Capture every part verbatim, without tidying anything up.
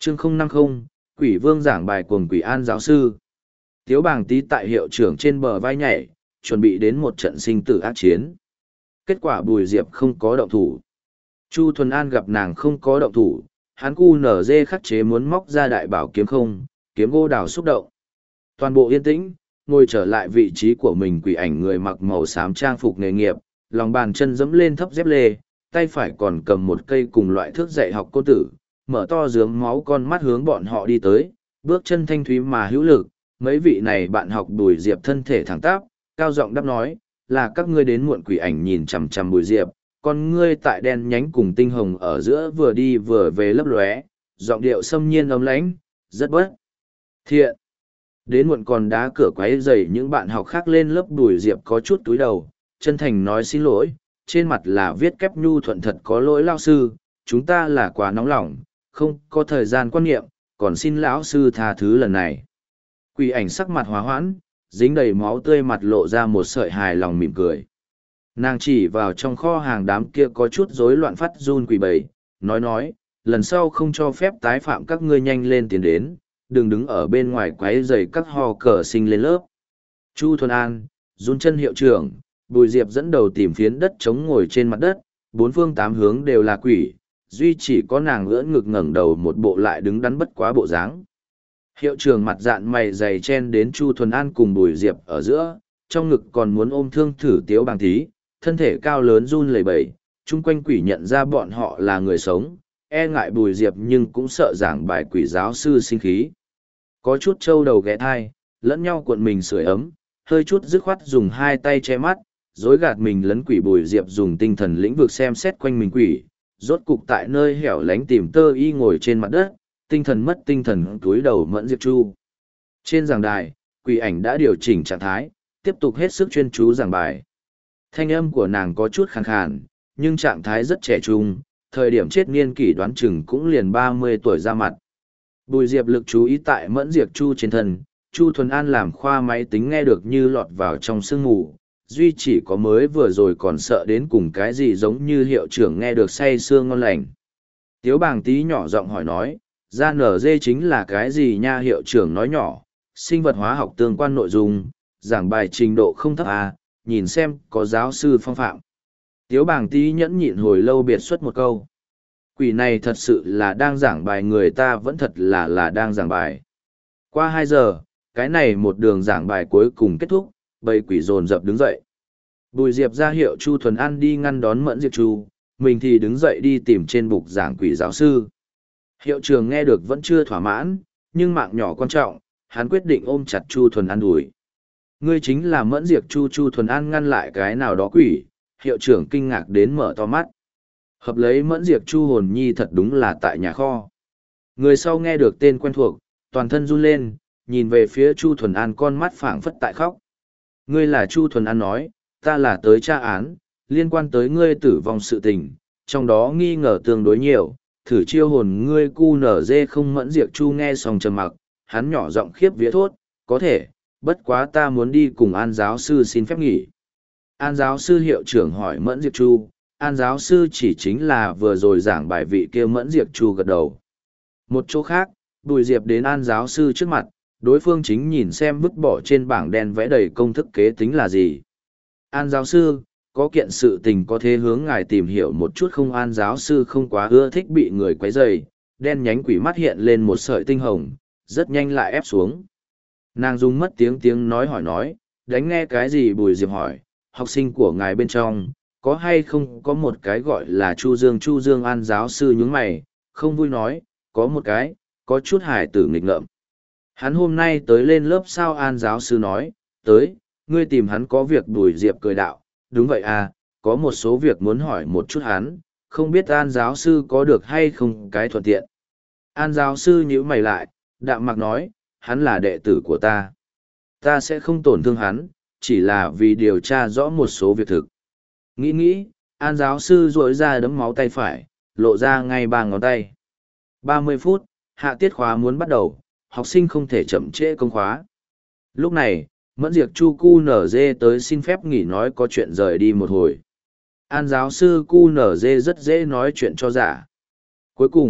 Chương không năm không, Quỷ Vương giảng bài cuồng quỷ An giáo sư. Tiếu Bàng Tý tại hiệu trưởng trên bờ vai nhảy, chuẩn bị đến một trận sinh tử ác chiến. Kết quả Bùi Diệp không có động thủ. Chu Thuần An gặp nàng không có động thủ, hắn cu nở dê khắc chế muốn móc ra đại bảo kiếm không, kiếm gỗ đào xúc động. Toàn bộ yên tĩnh, ngồi trở lại vị trí của mình quỷ ảnh người mặc màu xám trang phục nghề nghiệp, lòng bàn chân dẫm lên thấp dép lê, tay phải còn cầm một cây cùng loại thước dạy học cô tử, mở to dướng máu con mắt hướng bọn họ đi tới, bước chân thanh thúy mà hữu lực. Mấy vị này bạn học Bùi Diệp thân thể thẳng tắp, cao giọng đáp nói, là các ngươi đến muộn. Quỷ ảnh nhìn chằm chằm Bùi Diệp, con ngươi tại đen nhánh cùng tinh hồng ở giữa vừa đi vừa về lấp lóe, giọng điệu xâm nhiên ấm lãnh, rất bất thiện. Đến muộn còn đá cửa quấy rầy những bạn học khác lên lớp. Bùi Diệp có chút túi đầu, chân thành nói xin lỗi, trên mặt là viết kép nhu thuận thật có lỗi lao sư, chúng ta là quá nóng lòng, không có thời gian quan niệm, còn xin lão sư tha thứ lần này. Quỷ ảnh sắc mặt hòa hoãn, dính đầy máu tươi mặt lộ ra một sợi hài lòng mỉm cười. Nàng chỉ vào trong kho hàng đám kia có chút rối loạn phát run quỷ bầy, nói nói, lần sau không cho phép tái phạm, các ngươi nhanh lên tiến đến, đừng đứng ở bên ngoài quấy rầy các hò cờ sinh lên lớp. Chu Thuần An, run chân hiệu trưởng, Bùi Diệp dẫn đầu tìm phiến đất trống ngồi trên mặt đất, bốn phương tám hướng đều là quỷ, duy chỉ có nàng ưỡn ngực ngẩng đầu một bộ lại đứng đắn bất quá bộ dáng. Hiệu trưởng mặt dạn mày dày chen đến Chu Thuần An cùng Bùi Diệp ở giữa, trong ngực còn muốn ôm thương thử Tiếu Bàng Tý, thân thể cao lớn run lẩy bẩy, chung quanh quỷ nhận ra bọn họ là người sống, e ngại Bùi Diệp nhưng cũng sợ giảng bài quỷ giáo sư sinh khí. Có chút trâu đầu ghé thai, lẫn nhau cuộn mình sưởi ấm, hơi chút dứt khoát dùng hai tay che mắt, dối gạt mình lấn quỷ. Bùi Diệp dùng tinh thần lĩnh vực xem xét quanh mình quỷ, rốt cục tại nơi hẻo lánh tìm tơ y ngồi trên mặt đất, tinh thần mất tinh thần túi đầu Mẫn Diệp Chu. Trên giảng đài, quỷ ảnh đã điều chỉnh trạng thái, tiếp tục hết sức chuyên chú giảng bài. Thanh âm của nàng có chút khàn khàn, nhưng trạng thái rất trẻ trung, thời điểm chết niên kỷ đoán chừng cũng liền ba mươi tuổi ra mặt. Bùi Diệp lực chú ý tại Mẫn Diệp Chu trên thân, Chu Thuần An làm khoa máy tính nghe được như lọt vào trong sương mù, duy chỉ có mới vừa rồi còn sợ đến cùng cái gì giống như hiệu trưởng nghe được say sưa ngon lành. Tiếu Bàng Tý nhỏ giọng hỏi nói, ra nở dê chính là cái gì nha? Hiệu trưởng nói nhỏ, sinh vật hóa học tương quan nội dung, giảng bài trình độ không thấp à, nhìn xem có giáo sư phong phạm. Tiếu Bàng Tý nhẫn nhịn hồi lâu biệt xuất một câu. Quỷ này thật sự là đang giảng bài, người ta vẫn thật là là đang giảng bài. Qua hai giờ, cái này một đường giảng bài cuối cùng kết thúc, bầy quỷ dồn dập đứng dậy. Bùi Diệp ra hiệu Chu Thuần An đi ngăn đón Mẫn Diệp Chu, mình thì đứng dậy đi tìm trên bục giảng quỷ giáo sư. Hiệu trưởng nghe được vẫn chưa thỏa mãn, nhưng mạng nhỏ quan trọng, hắn quyết định ôm chặt Chu Thuần An đuổi. Ngươi chính là Mẫn Diệp Chu. Chu Thuần An ngăn lại cái nào đó quỷ, hiệu trưởng kinh ngạc đến mở to mắt. Hợp lấy Mẫn Diệp Chu hồn nhi thật đúng là tại nhà kho. Người sau nghe được tên quen thuộc, toàn thân run lên, nhìn về phía Chu Thuần An, con mắt phảng phất tại khóc. Ngươi là Chu Thuần An nói, ta là tới tra án, liên quan tới ngươi tử vong sự tình, trong đó nghi ngờ tương đối nhiều, thử chiêu hồn ngươi cu nở dê không. Mẫn Diệp Chu nghe xong trầm mặc, hắn nhỏ giọng khiếp vía thốt, có thể, bất quá ta muốn đi cùng An giáo sư xin phép nghỉ. An giáo sư? Hiệu trưởng hỏi Mẫn Diệp Chu. An giáo sư chỉ chính là vừa rồi giảng bài vị kia. Mẫn Diệp Chu gật đầu. Một chỗ khác, Bùi Diệp đến An giáo sư trước mặt, đối phương chính nhìn xem vứt bỏ trên bảng đen vẽ đầy công thức kế tính là gì. An giáo sư, có kiện sự tình có thế hướng ngài tìm hiểu một chút không? An giáo sư không quá ưa thích bị người quấy rầy, đen nhánh quỷ mắt hiện lên một sợi tinh hồng, rất nhanh lại ép xuống. Nàng dùng mất tiếng tiếng nói hỏi nói, đánh nghe cái gì? Bùi Diệp hỏi, học sinh của ngài bên trong, có hay không có một cái gọi là Chu Dương? Chu Dương? An giáo sư nhướng mày, không vui nói, có một cái, có chút hài tử nghịch ngợm. Hắn hôm nay tới lên lớp sao? An giáo sư nói, tới, ngươi tìm hắn có việc? Bùi Diệp cười đạo, đúng vậy à, có một số việc muốn hỏi một chút hắn, không biết An giáo sư có được hay không cái thuận tiện. An giáo sư nhíu mày lại, đạm mạc nói, hắn là đệ tử của ta. Ta sẽ không tổn thương hắn, chỉ là vì điều tra rõ một số việc thực. Nghĩ nghĩ, An giáo sư duỗi ra đấm máu tay phải, lộ ra ngay ba ngón tay. ba mươi phút, hạ tiết khóa muốn bắt đầu, học sinh không thể chậm trễ công khóa. Lúc này, Mẫn Diệp Chu cu nở dê tới xin phép nghỉ, nói có chuyện rời đi một hồi. An giáo sư cu nở dê rất dễ nói chuyện cho giả. Cuối cùng,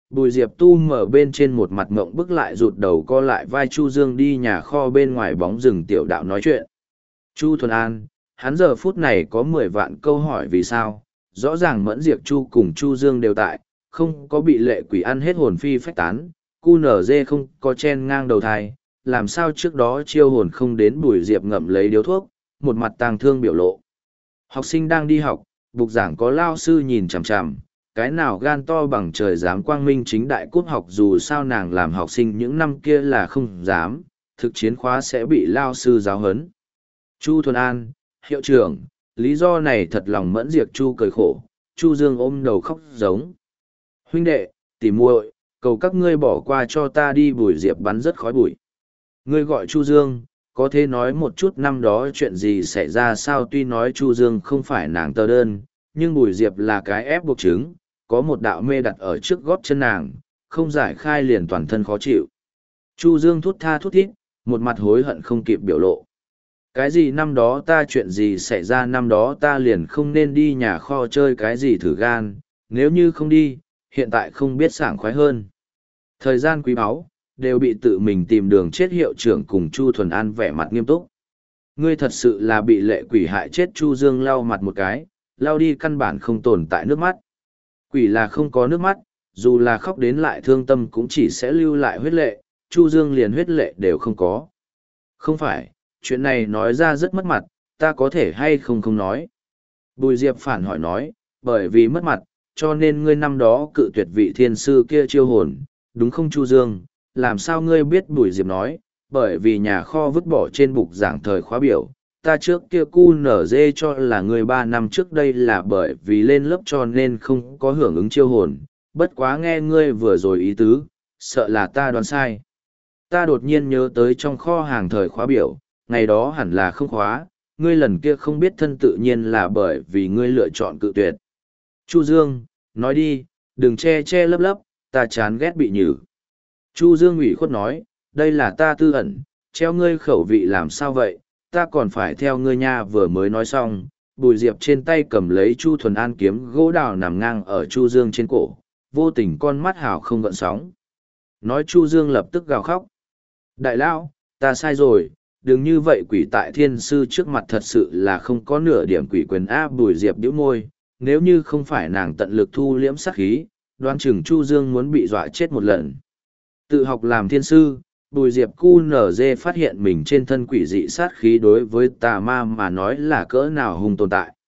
Bùi Diệp tu mở bên trên một mặt ngộng bức lại rụt đầu co lại vai Chu Dương đi nhà kho bên ngoài bóng rừng tiểu đạo nói chuyện. Chu Thuần An, hắn giờ phút này có mười vạn câu hỏi vì sao, rõ ràng Mẫn Diệp Chu cùng Chu Dương đều tại, không có bị lệ quỷ ăn hết hồn phi phách tán, cu nở dê không có chen ngang đầu thai, làm sao trước đó chiêu hồn không đến Bùi Diệp ngậm lấy điếu thuốc, một mặt tàng thương biểu lộ. Học sinh đang đi học, bục giảng có lao sư nhìn chằm chằm, cái nào gan to bằng trời dám quang minh chính đại cút học dù sao nàng làm học sinh những năm kia là không dám, thực chiến khóa sẽ bị lao sư giáo huấn. Chu Thuần An, hiệu trưởng, lý do này thật lòng Mẫn Diệp Chu cười khổ, Chu Dương ôm đầu khóc giống. Huynh đệ, tỉ muội, cầu các ngươi bỏ qua cho ta đi. Bùi Diệp bắn rất khói bụi. Ngươi gọi Chu Dương, có thể nói một chút năm đó chuyện gì xảy ra sao? Tuy nói Chu Dương không phải nàng tờ đơn, nhưng Bùi Diệp là cái ép buộc chứng, có một đạo mê đặt ở trước gót chân nàng, không giải khai liền toàn thân khó chịu. Chu Dương thút tha thút thít, một mặt hối hận không kịp biểu lộ. Cái gì năm đó ta chuyện gì xảy ra năm đó ta liền không nên đi nhà kho chơi cái gì thử gan, nếu như không đi, hiện tại không biết sảng khoái hơn. Thời gian quý báu, đều bị tự mình tìm đường chết. Hiệu trưởng cùng Chu Thuần An vẻ mặt nghiêm túc. Ngươi thật sự là bị lệ quỷ hại chết. Chu Dương lau mặt một cái, lau đi căn bản không tồn tại nước mắt. Quỷ là không có nước mắt, dù là khóc đến lại thương tâm cũng chỉ sẽ lưu lại huyết lệ, Chu Dương liền huyết lệ đều không có. Không phải, chuyện này nói ra rất mất mặt, ta có thể hay không không nói. Bùi Diệp phản hỏi nói, bởi vì mất mặt, cho nên ngươi năm đó cự tuyệt vị thiên sư kia chiêu hồn, đúng không Chu Dương? Làm sao ngươi biết? Bùi Diệp nói, bởi vì nhà kho vứt bỏ trên bục giảng thời khóa biểu, ta trước kia cu nở dê cho là ngươi ba năm trước đây là bởi vì lên lớp cho nên không có hưởng ứng chiêu hồn, bất quá nghe ngươi vừa rồi ý tứ, sợ là ta đoán sai. Ta đột nhiên nhớ tới trong kho hàng thời khóa biểu, ngày đó hẳn là không khóa, ngươi lần kia không biết thân tự nhiên là bởi vì ngươi lựa chọn cự tuyệt. Chu Dương, nói đi, đừng che che lấp lấp, ta chán ghét bị nhử. Chu Dương ủy khuất nói, đây là ta tư ẩn, treo ngươi khẩu vị làm sao vậy, ta còn phải theo ngươi nha. Vừa mới nói xong, Bùi Diệp trên tay cầm lấy Chu Thuần An kiếm gỗ đào nằm ngang ở Chu Dương trên cổ, vô tình con mắt hào không gợn sóng. Nói Chu Dương lập tức gào khóc. Đại lão, ta sai rồi, đừng như vậy. Quỷ tại thiên sư trước mặt thật sự là không có nửa điểm quỷ quyền. A. Bùi Diệp bĩu môi, nếu như không phải nàng tận lực thu liễm sát khí, đoán chừng Chu Dương muốn bị dọa chết một lần. Tự học làm thiên sư, Bùi Diệp cu nở dê phát hiện mình trên thân quỷ dị sát khí đối với tà ma mà nói là cỡ nào hung tồn tại.